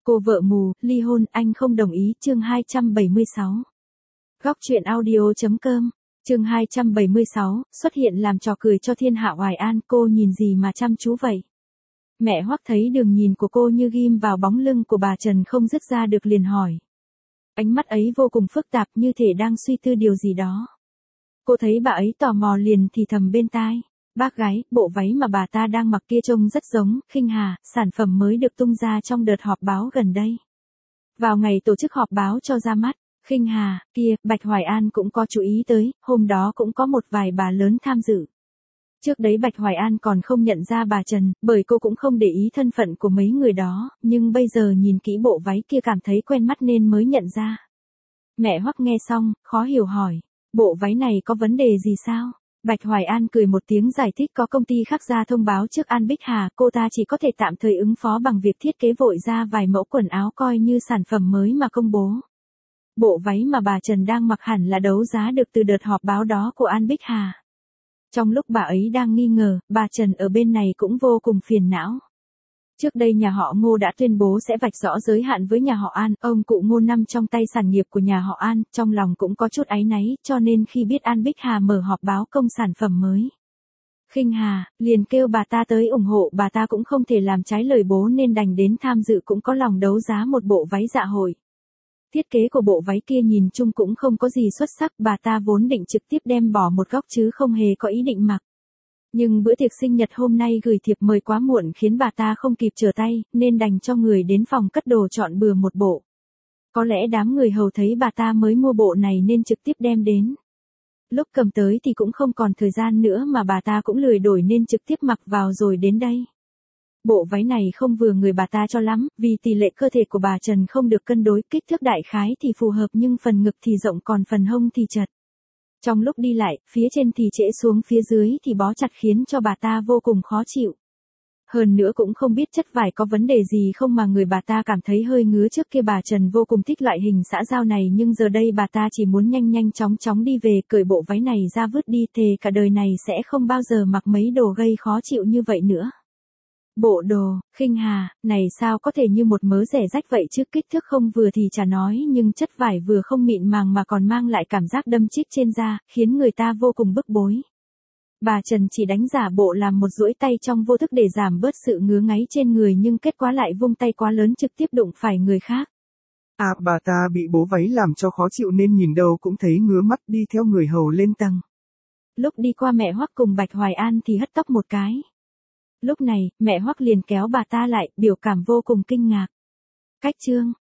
Cô vợ mù, ly hôn, anh không đồng ý, chương 276. Góc truyện audio.com, chương 276, xuất hiện làm trò cười cho thiên hạ Hoài An, cô nhìn gì mà chăm chú vậy? Mẹ Hoắc thấy đường nhìn của cô như ghim vào bóng lưng của bà Trần không dứt ra được liền hỏi. Ánh mắt ấy vô cùng phức tạp như thể đang suy tư điều gì đó. Cô thấy bà ấy tò mò liền thì thầm bên tai. Bác gái, bộ váy mà bà ta đang mặc kia trông rất giống Khinh Hà, sản phẩm mới được tung ra trong đợt họp báo gần đây. Vào ngày tổ chức họp báo cho ra mắt, Khinh Hà, kia, Bạch Hoài An cũng có chú ý tới, hôm đó cũng có một vài bà lớn tham dự. Trước đấy Bạch Hoài An còn không nhận ra bà Trần, bởi cô cũng không để ý thân phận của mấy người đó, nhưng bây giờ nhìn kỹ bộ váy kia cảm thấy quen mắt nên mới nhận ra. Mẹ Hoắc nghe xong, khó hiểu hỏi, bộ váy này có vấn đề gì sao? Bạch Hoài An cười một tiếng giải thích có công ty khác ra thông báo trước An Bích Hà, cô ta chỉ có thể tạm thời ứng phó bằng việc thiết kế vội ra vài mẫu quần áo coi như sản phẩm mới mà công bố. Bộ váy mà bà Trần đang mặc hẳn là đấu giá được từ đợt họp báo đó của An Bích Hà. Trong lúc bà ấy đang nghi ngờ, bà Trần ở bên này cũng vô cùng phiền não. Trước đây nhà họ Ngô đã tuyên bố sẽ vạch rõ giới hạn với nhà họ An, ông cụ Ngô nằm trong tay sản nghiệp của nhà họ An, trong lòng cũng có chút áy náy, cho nên khi biết An Bích Hà mở họp báo công sản phẩm mới. Khinh Hà, liền kêu bà ta tới ủng hộ, bà ta cũng không thể làm trái lời bố nên đành đến tham dự, cũng có lòng đấu giá một bộ váy dạ hội. Thiết kế của bộ váy kia nhìn chung cũng không có gì xuất sắc, bà ta vốn định trực tiếp đem bỏ một góc chứ không hề có ý định mặc. Nhưng bữa tiệc sinh nhật hôm nay gửi thiệp mời quá muộn khiến bà ta không kịp trở tay, nên đành cho người đến phòng cất đồ chọn bừa một bộ. Có lẽ đám người hầu thấy bà ta mới mua bộ này nên trực tiếp đem đến. Lúc cầm tới thì cũng không còn thời gian nữa mà bà ta cũng lười đổi nên trực tiếp mặc vào rồi đến đây. Bộ váy này không vừa người bà ta cho lắm, vì tỷ lệ cơ thể của bà Trần không được cân đối, kích thước đại khái thì phù hợp nhưng phần ngực thì rộng còn phần hông thì chật. Trong lúc đi lại, phía trên thì trễ xuống phía dưới thì bó chặt khiến cho bà ta vô cùng khó chịu. Hơn nữa cũng không biết chất vải có vấn đề gì không mà người bà ta cảm thấy hơi ngứa. Trước kia bà Trần vô cùng thích loại hình xã giao này nhưng giờ đây bà ta chỉ muốn nhanh nhanh chóng chóng đi về, cởi bộ váy này ra vứt đi, thề cả đời này sẽ không bao giờ mặc mấy đồ gây khó chịu như vậy nữa. Bộ đồ, Khinh Hà, này sao có thể như một mớ rẻ rách vậy chứ, kích thước không vừa thì chả nói nhưng chất vải vừa không mịn màng mà còn mang lại cảm giác đâm chích trên da, khiến người ta vô cùng bức bối. Bà Trần chỉ đánh giả bộ làm một duỗi tay trong vô thức để giảm bớt sự ngứa ngáy trên người nhưng kết quả lại vung tay quá lớn trực tiếp đụng phải người khác. Bà ta bị bố váy làm cho khó chịu nên nhìn đâu cũng thấy ngứa mắt, đi theo người hầu lên tầng. Lúc đi qua mẹ Hoắc cùng Bạch Hoài An thì hất tóc một cái. Lúc này, mẹ Hoắc liền kéo bà ta lại, biểu cảm vô cùng kinh ngạc. Cách chương